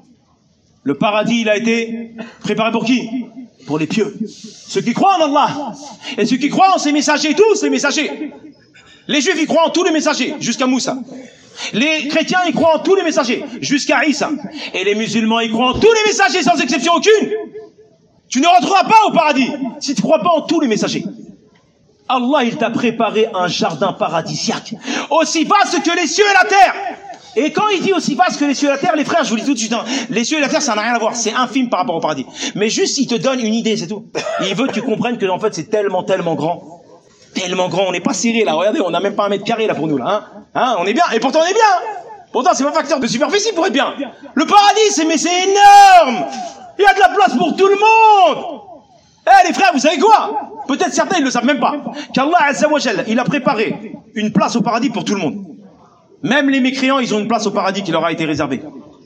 Le paradis, il a été préparé pour qui? Pour les pieux. Ceux qui croient en Allah. Et ceux qui croient en ses messagers, tous les messagers. Les juifs, ils croient en tous les messagers, jusqu'à Moussa. Les chrétiens, ils croient en tous les messagers, jusqu'à Isa. Et les musulmans, ils croient en tous les messagers, sans exception aucune. Tu ne rentreras pas au paradis si tu ne crois pas en tous les messagers. Allah, il t'a préparé un jardin paradisiaque, aussi vaste que les cieux et la terre. Et quand il dit aussi vaste que les cieux et la terre, les frères, je vous le dis tout de suite, hein, les cieux et la terre, ça n'a rien à voir, c'est infime par rapport au paradis. Mais juste, il te donne une idée, c'est tout. Il veut que tu comprennes que, en fait, c'est tellement, tellement grand. Tellement grand, on n'est pas serré là, regardez, on n'a même pas un mètre carré là pour nous là, hein, hein, on est bien, et pourtant on est bien, pourtant c'est pas facteur de superficie pour être bien. Le paradis, c'est, mais c'est énorme, il y a de la place pour tout le monde. Eh les frères, vous savez quoi? Peut-être certains ils le savent même pas, qu'Allah Azza wa Jalla, il a préparé une place au paradis pour tout le monde. Même les mécréants, ils ont une place au paradis qui leur a été réservée.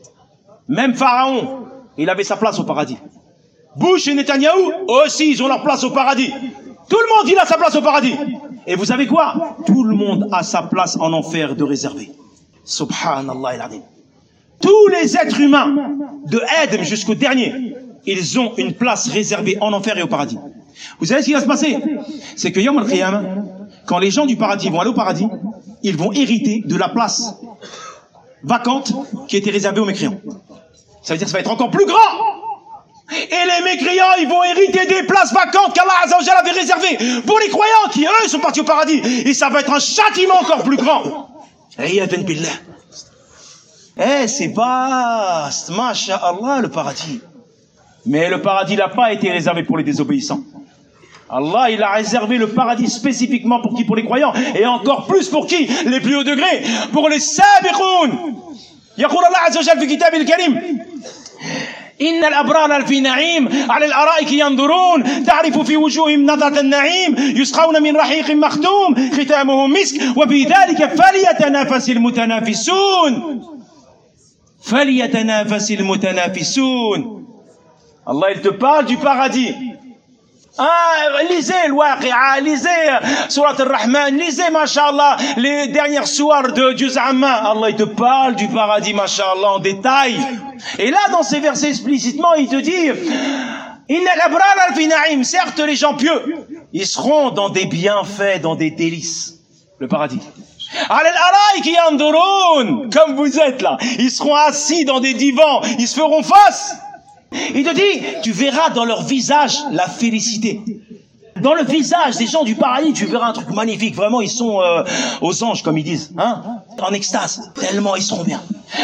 Même Pharaon, il avait sa place au paradis. Bush et Netanyahou, aussi ils ont leur place au paradis. Tout le monde, il a sa place au paradis. Et vous savez quoi? Tout le monde a sa place en enfer de réservé. Subhanallah al-Azim. Tous les êtres humains, de Adam jusqu'au dernier, ils ont une place réservée en enfer et au paradis. Vous savez ce qui va se passer? C'est que Yawm al-Qiyamah, quand les gens du paradis vont aller au paradis, ils vont hériter de la place vacante qui était réservée aux mécréants. Ça veut dire que ça va être encore plus grand. Et les mécréants, ils vont hériter des places vacantes qu'Allah Azza wa Jalla avait réservées pour les croyants qui, eux, sont partis au paradis. Et ça va être un châtiment encore plus grand. Iyadan billah. Eh, c'est vaste, masha'Allah, le paradis. Mais le paradis n'a pas été réservé pour les désobéissants. Allah, il a réservé le paradis spécifiquement pour qui? Pour les croyants. Et encore plus pour qui? Les plus hauts degrés. Pour les sabiqoun. يقول الله عز وجل في كتابه الكريم إن الأبرار لفي نعيم على الأرائك ينظرون تعرف في وجوههم نظرة النعيم يسقون من رحيق مختوم ختامه مسك وفي ذلك فليتنافس المتنافسون فليتنافس المتنافسون. Allah, il te parle du paradis. Ah, lisez l'Waqi'a, lisez Surat al-Rahman, lisez, masha'Allah, les dernières soirs de Juz Amma. Allah, il te parle du paradis, masha'Allah, en détail. Et là, dans ces versets explicitement, il te dit, Inna al-abrar fi na'im, certes, les gens pieux, ils seront dans des bienfaits, dans des délices. Le paradis. Ala al-ara'ik yanzurun, comme vous êtes là. Ils seront assis dans des divans, ils se feront face. Il te dit, tu verras dans leur visage la félicité. Dans le visage des gens du paradis, tu verras un truc magnifique. Vraiment, ils sont euh, aux anges, comme ils disent, hein, en extase. Tellement ils seront bien.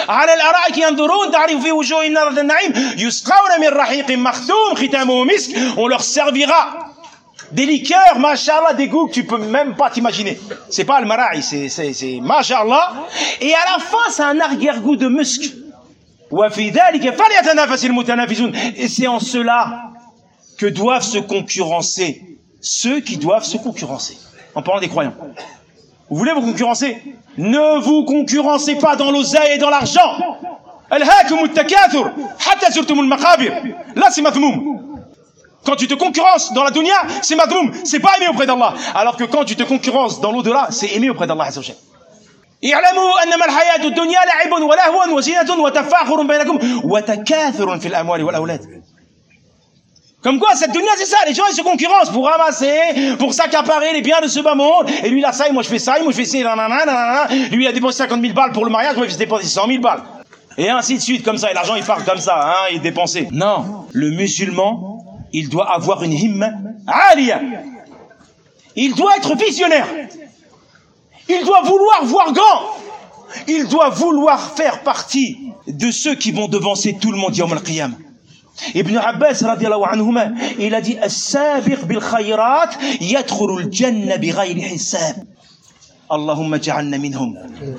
On leur servira des liqueurs, mashallah, des goûts que tu peux même pas t'imaginer. C'est pas le mara'i, c'est c'est c'est mashallah. Et à la fin, c'est un arrière-goût de musc. Et c'est en cela que doivent se concurrencer ceux qui doivent se concurrencer. En parlant des croyants. Vous voulez vous concurrencer? Ne vous concurrencez pas dans l'oseille et dans l'argent. Là, c'est madhmoum. Quand tu te concurrences dans la dunya, c'est madhmoum. C'est pas aimé auprès d'Allah. Alors que quand tu te concurrences dans l'au-delà, c'est aimé auprès d'Allah Azza wa Jalla. اعلموا انما الحياة الدنيا لعب ولهو وزينة وتفاخر بينكم وتكاثر في الاموال والاولاد. Comme quoi, cette dunya, c'est ça, les gens, ils se concurrencent pour ramasser, pour s'accaparer les biens de ce bas monde. Et lui, il a ça, et moi, je fais ça, et moi, je fais ça, nanana, nanana. Lui, il a dépensé cinquante mille balles pour le mariage, moi, je vais dépenser cent mille balles. Et ainsi de suite, comme ça, et l'argent, il part comme ça, hein, il est dépensé. Non. Le musulman, il doit avoir une himma aliya. Il doit être visionnaire. Il doit vouloir voir grand. Il doit vouloir faire partie de ceux qui vont devancer tout le monde yawm al-qiyamah. Ibn Abbas radiyallahu anhuma, il a dit as-sabiq bil khayrat yadkhulu al-jannah bighayri hisab. Allahumma ja'alna minhum.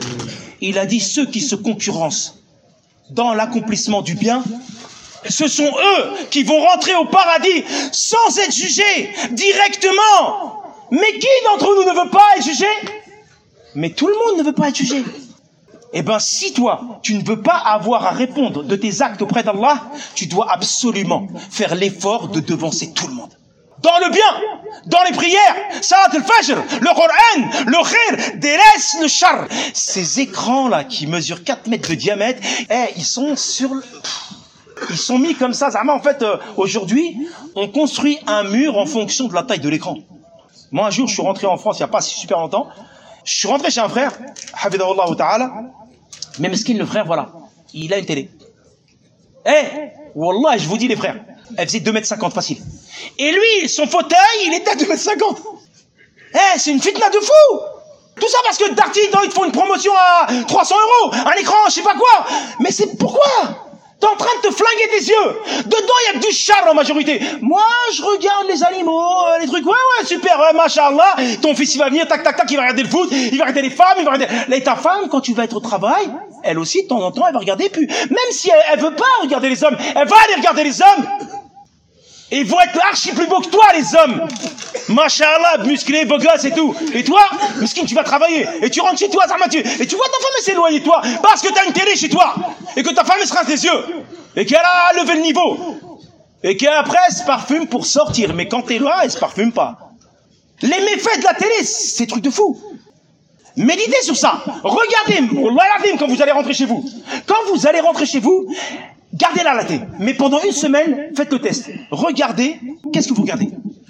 Il a dit ceux qui se concurrencent dans l'accomplissement du bien, ce sont eux qui vont rentrer au paradis sans être jugés directement. Mais qui d'entre nous ne veut pas être jugé? Mais tout le monde ne veut pas être jugé. Eh ben, si toi, tu ne veux pas avoir à répondre de tes actes auprès d'Allah, tu dois absolument faire l'effort de devancer tout le monde. Dans le bien, dans les prières, salat al-fajr, le Coran, le khir, délaisse le char. Ces écrans-là qui mesurent quatre mètres de diamètre, eh, ils sont sur le... Ils sont mis comme ça. En fait, euh, aujourd'hui, on construit un mur en fonction de la taille de l'écran. Moi, un jour, je suis rentré en France, il n'y a pas super longtemps. Je suis rentré chez un frère, hafidahullah ta'ala, mais meskin, le frère, voilà, il a une télé. Eh, wallah, je vous dis les frères, elle faisait deux mètres cinquante facile. Et lui, son fauteuil, il était à deux mètres cinquante. Eh, c'est une fitna de fou. Tout ça parce que Darty, ils te font une promotion à trois cents euros, un écran, je sais pas quoi. Mais c'est pourquoi? T'es en train de te flinguer des yeux. Dedans, il y a que du char en majorité. Moi, je regarde les animaux, les trucs. Ouais, ouais, super, ouais, machallah. Ton fils, il va venir, tac, tac, tac, il va regarder le foot, il va regarder les femmes, il va regarder... Et ta femme, quand tu vas être au travail, elle aussi, de temps en temps, elle va regarder. Puis, même si elle, elle veut pas regarder les hommes, elle va aller regarder les hommes. Et ils vont être archi plus beaux que toi, les hommes. Machallah, musclés, beaux gosses et tout. Et toi, miskin, tu vas travailler. Et tu rentres chez toi, Zarmatu. Et tu vois ta femme s'éloigner de toi. Parce que t'as une télé chez toi. Et que ta femme, elle se rince les yeux. Et qu'elle a levé le niveau. Et qu'après, elle se parfume pour sortir. Mais quand t'es là, elle se parfume pas. Les méfaits de la télé, c'est truc de fou. Méditez sur ça. Regardez, quand vous allez rentrer chez vous. Quand vous allez rentrer chez vous, gardez-la la télé. Mais pendant une semaine, faites le test. Regardez. Qu'est-ce que vous regardez?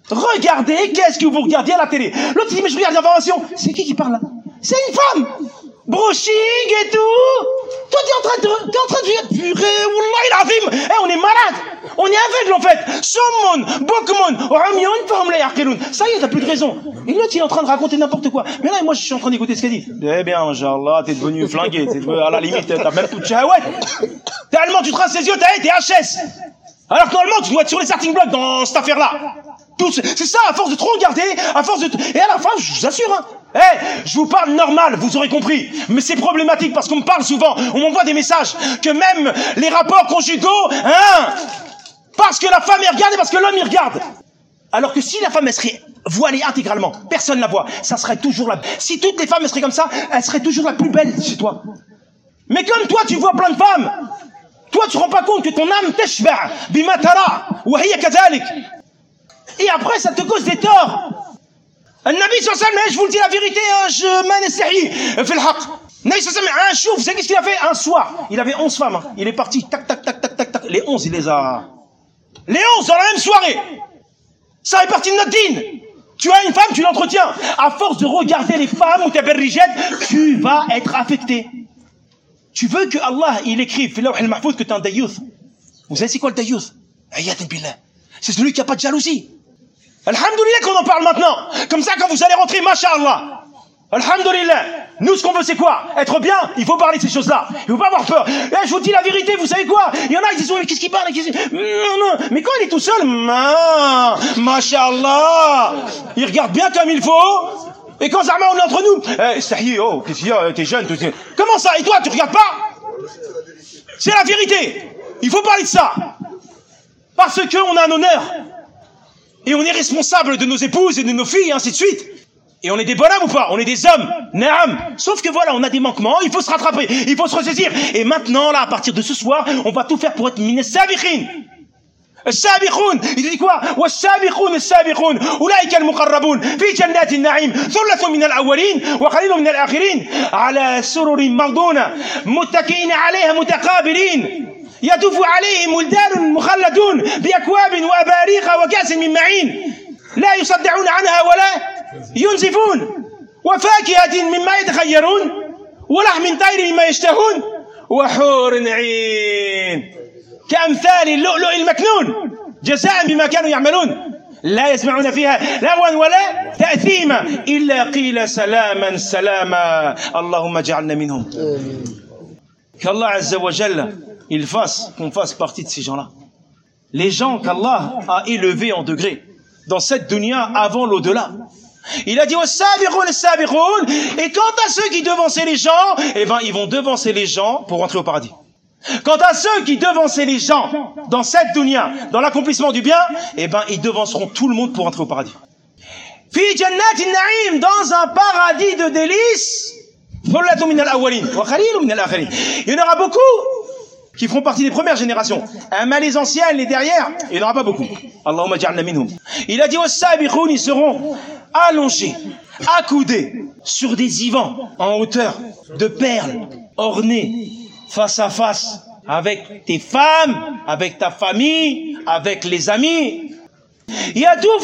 Regardez, qu'est-ce que vous regardez à la télé? L'autre dit, mais je regarde l'information. C'est qui qui parle là? C'est une femme. Brushing et tout. Toi, t'es en train de, t'es en train de dire, purée, wallah, il azim. Eh, on est malade. On est aveugle, en fait. Sommon, bokmon, ramyon, fahom la yaqilun. Ça y est, t'as plus de raison. Et l'autre, il est en train de raconter n'importe quoi. Mais là, moi, je suis en train d'écouter ce qu'elle dit. Eh bien, Inch'Allah, t'es devenu flingué. T'es devenu, à la limite, t'as même plus de shahouette. Tellement tu traces les yeux, t'es H S. Alors que normalement, tu dois être sur les starting blocks dans cette affaire-là. C'est ça, à force de trop regarder, à force de... Et à la fin, je vous assure, hein. Eh, hey, je vous parle normal, vous aurez compris. Mais c'est problématique parce qu'on me parle souvent, on m'envoie des messages, que même les rapports conjugaux, hein, parce que la femme est regardée, parce que l'homme il regarde. Alors que si la femme elle serait voilée intégralement, personne ne la voit, ça serait toujours la... Si toutes les femmes elles seraient comme ça, elle serait toujours la plus belle chez toi. Mais comme toi, tu vois plein de femmes, toi tu te rends pas compte que ton âme tashba' bima tara, wa hiya kadhalik. Et après, ça te cause des torts. Le Nabi sallallahu alayhi wa sallam, je vous le dis la vérité, hein, je m'anastahi, fil haq. Le Nabi sallallahu alayhi wa sallam, un chouf, vous savez qu'est-ce qu'il a fait? Un soir, il avait onze femmes, hein. Il est parti, tac, tac, tac, tac, tac, tac. Les onze, il les a... Les onze dans la même soirée. Ça fait partie de notre dîne. Tu as une femme, tu l'entretiens. À force de regarder les femmes ou tes berrigettes, tu vas être affecté. Tu veux que Allah, il écrive, fil lawh al-mahfouz, que t'es un dayouth. Vous savez c'est quoi le dayouth? Ayatan billah. C'est celui qui n'a pas de jalousie. Alhamdoulilah qu'on en parle maintenant. Comme ça, quand vous allez rentrer, masha'Allah. Alhamdoulilah. Nous, ce qu'on veut, c'est quoi? Être bien. Il faut parler de ces choses-là. Il faut pas avoir peur. Eh, je vous dis la vérité, vous savez quoi? Il y en a qui disent, mais qu'est-ce qu'il parle? Non, non. Mais quand il est tout seul, masha'Allah, il regarde bien comme il faut. Et quand Zama, on est entre nous, eh, Sahi, oh, qu'est-ce qu'il y a? T'es jeune, tout. Comment ça? Et toi, tu regardes pas? C'est la vérité. Il faut parler de ça. Parce qu'on a un honneur. Et on est responsable de nos épouses et de nos filles, et ainsi de suite. Et on est des bonhommes ou pas? On est des hommes. Naam. Sauf que voilà, on a des manquements, il faut se rattraper, il faut se ressaisir. Et maintenant, là, à partir de ce soir, on va tout faire pour être minas sabikhin. السابقون il dit quoi والسابقون السابقون أولئك المقربون في جنات النعيم ثلة من الأولين وقليل من الآخرين على سرر موضونة متكئين عليها متقابلين يطوف عليهم ولدان مخلدون بأكواب وأباريق وكأس من معين لا يصدعون عنها ولا ينزفون وفاكهة مما يتخيرون ولحم طير مما يشتهون وحور عين كأمثال اللؤلؤ المكنون جزاء بما كانوا يعملون لا يسمعون فيها لغوا ولا تأثيما إلا قيل سلاما سلاما اللهم اجعلنا منهم. Qu'Allah Azza wa Jalla il fasse qu'on fasse partie de ces gens-là. Les gens qu'Allah a élevés en degrés dans cette dunya avant l'au-delà. Il a dit et quant à ceux qui devançaient les gens, eh ben ils vont devancer les gens pour rentrer au paradis. Quant à ceux qui devançaient les gens dans cette dunya, dans l'accomplissement du bien, eh ben ils devanceront tout le monde pour rentrer au paradis. Fi jannatin na'im, dans un paradis de délices. Il y en aura beaucoup qui feront partie des premières générations. Mais les anciens, les derrière, il n'y en aura pas beaucoup. Allahumma ja'alna minhum. Il a dit was-sabiqun, ils seront allongés, accoudés sur des divans en hauteur de perles ornées face à face avec tes femmes, avec ta famille, avec les amis. Il y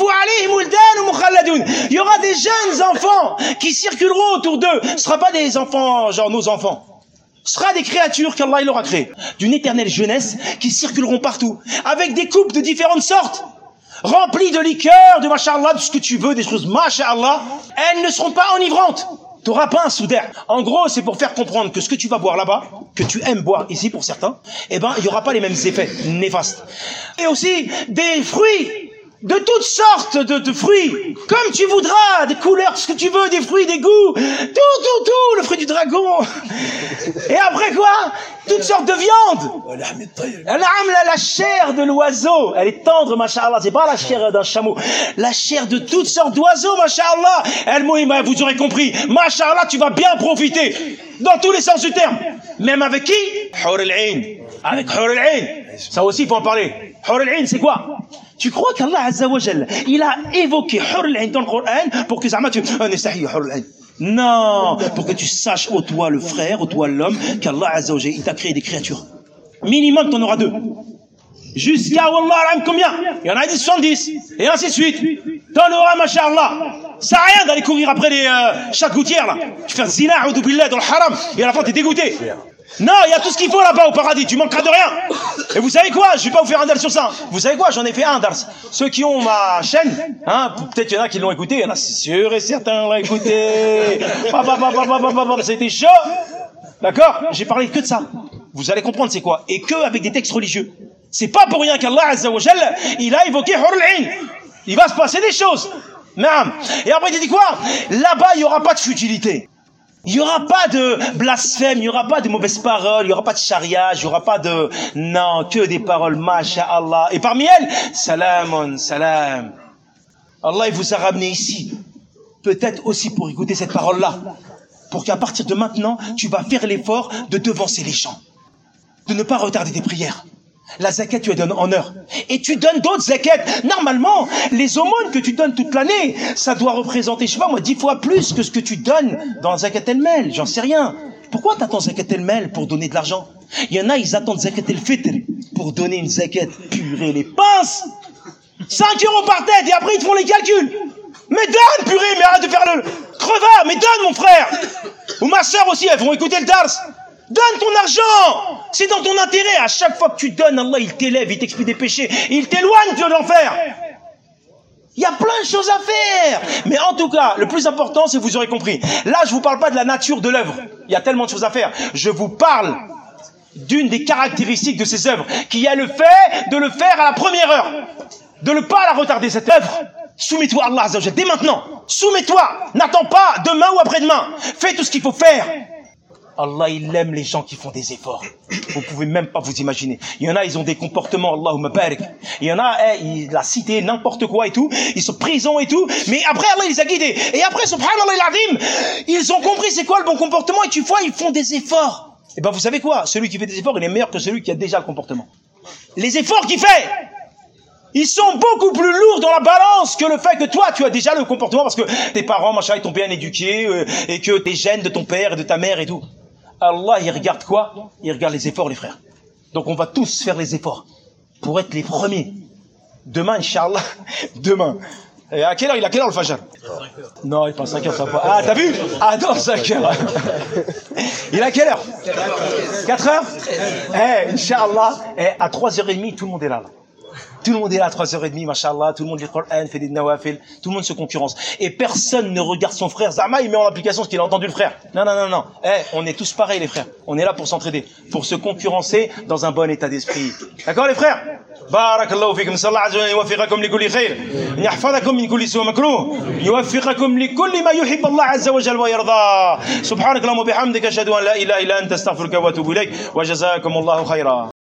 aura des jeunes enfants qui circuleront autour d'eux. Ce ne sera pas des enfants, genre nos enfants. Ce sera des créatures qu'Allah il aura créées, d'une éternelle jeunesse, qui circuleront partout, avec des coupes de différentes sortes, remplies de liqueurs, de masha'Allah, de ce que tu veux, des choses masha'Allah. Elles ne seront pas enivrantes. Tu n'auras pas un soudeur. En gros, c'est pour faire comprendre que ce que tu vas boire là-bas, que tu aimes boire ici pour certains, eh ben, il n'y aura pas les mêmes effets néfastes. Et aussi, des fruits, de toutes sortes de, de fruits, comme tu voudras, des couleurs, ce que tu veux, des fruits, des goûts, tout, tout, tout, le fruit du dragon. Et après quoi? Toutes sortes de viande. La, la chair de l'oiseau, elle est tendre, masha'Allah, c'est pas la chair d'un chameau, la chair de toutes sortes d'oiseaux, masha'Allah. El Mouhima, vous aurez compris, masha'Allah, tu vas bien profiter, dans tous les sens du terme. Même avec qui? Hur al-Ain. Avec Hur al-Ain. Ça aussi, il faut en parler. Hur al-Ain, c'est quoi? Tu crois qu'Allah Azza wa Jalla, il a évoqué Hur al-Ain dans le Coran pour que Zama tu nastahi Hur al-Ain. Non, pour que tu saches, ô toi le frère, ô toi l'homme, qu'Allah Azza wa Jalla, il t'a créé des créatures. Minimum, t'en auras deux. Jusqu'à Wallah alam combien? Il y en a dit soixante-dix. Et ainsi de suite. T'en auras, masha'Allah. Ça n'a rien d'aller courir après les, euh, chaque gouttière, là. Tu fais un zina, a'udhu billah, dans le haram, et à la fin, t'es dégoûté. Non, il y a tout ce qu'il faut là-bas au paradis, tu manqueras de rien. Et vous savez quoi? Je vais pas vous faire un dars sur ça. Vous savez quoi? J'en ai fait un dars. Ceux qui ont ma chaîne, hein, peut-être qu'il y en a qui l'ont écouté, il y en a sûr et certain l'ont écouté. C'était chaud. D'accord? J'ai parlé que de ça. Vous allez comprendre c'est quoi. Et que avec des textes religieux. C'est pas pour rien qu'Allah Azza wa Jalla, il a évoqué Hurul Ain. Il va se passer des choses. Naam. Et après il dit quoi? Là-bas, il y aura pas de futilité. Il n'y aura pas de blasphème, il n'y aura pas de mauvaises paroles, il n'y aura pas de charriage, il n'y aura pas de... Non, que des paroles, masha'Allah. Et parmi elles, salamun, salam. Allah, il vous a ramené ici, peut-être aussi pour écouter cette parole-là, pour qu'à partir de maintenant, tu vas faire l'effort de devancer les gens, de ne pas retarder tes prières. La zakat, tu la donnes en heure. Et tu donnes d'autres zakats. Normalement, les aumônes que tu donnes toute l'année, ça doit représenter, je sais pas moi, dix fois plus que ce que tu donnes dans zakat el-mel. J'en sais rien. Pourquoi t'attends zakat el-mel pour donner de l'argent? Il y en a, ils attendent zakat el-fitr pour donner une zakat. Purée, les pinces! cinq euros par tête et après ils te font les calculs. Mais donne, purée, mais arrête de faire le crevard, mais donne, mon frère! Ou ma soeur aussi, elles vont écouter le dars. Donne ton argent! C'est dans ton intérêt. À chaque fois que tu donnes, Allah, il t'élève, il t'expie des péchés, il t'éloigne de l'enfer. Il y a plein de choses à faire. Mais en tout cas, le plus important, c'est que vous aurez compris. Là, je vous parle pas de la nature de l'œuvre. Il y a tellement de choses à faire. Je vous parle d'une des caractéristiques de ces œuvres, qui est le fait de le faire à la première heure. De ne pas la retarder, cette œuvre. Soumets-toi à Allah Azza wa Jalla, dès maintenant. Soumets-toi. N'attends pas demain ou après-demain. Fais tout ce qu'il faut faire. Allah, il aime les gens qui font des efforts. Vous pouvez même pas vous imaginer. Il y en a, ils ont des comportements, Allahumma barik. Il y en a, eh, il a cité n'importe quoi et tout. Ils sont prisons et tout. Mais après, Allah, il les a guidés. Et après, subhanallah al-azim, ils ont compris c'est quoi le bon comportement. Et tu vois, ils font des efforts. Et ben, vous savez quoi? Celui qui fait des efforts, il est meilleur que celui qui a déjà le comportement. Les efforts qu'il fait, ils sont beaucoup plus lourds dans la balance que le fait que toi, tu as déjà le comportement parce que tes parents, machin, ils t'ont bien éduqué euh, et que t'es gènes de ton père et de ta mère et tout. Allah, il regarde quoi? Il regarde les efforts, les frères. Donc on va tous faire les efforts pour être les premiers. Demain, Inch'Allah, demain. Et à quelle heure? Il a quelle heure le Fajr? Non, il passe cinq heures, ça va pas. Ah, t'as vu? Ah non, cinq heures. Il a quelle heure? quatre heures? Eh, Inch'Allah, eh, à trois heures trente, tout le monde est là, là. Tout le monde est là à trois heures trente, mashallah, tout le monde lit le Coran, fait des nawafil, tout le monde se concurrence. Et personne ne regarde son frère. Zama, il met en application ce qu'il a entendu le frère. Non, non, non, non. Eh, on est tous pareils, les frères. On est là pour s'entraider, pour se concurrencer dans un bon état d'esprit. D'accord, les frères? Barakallahu fikum, sallallahu alayhi wa sallam, yuwaffiqakum li kulli khair, yahfazakum min kulli su' makruh, yuwaffiqakum li kulli ma yuhib Allah azza wa jalla wa yarda. Subhanakallahumma bihamdika ashhadu an la ilaha illa anta astaghfiruka wa atubu ilayk wa jazakumullahu khairan.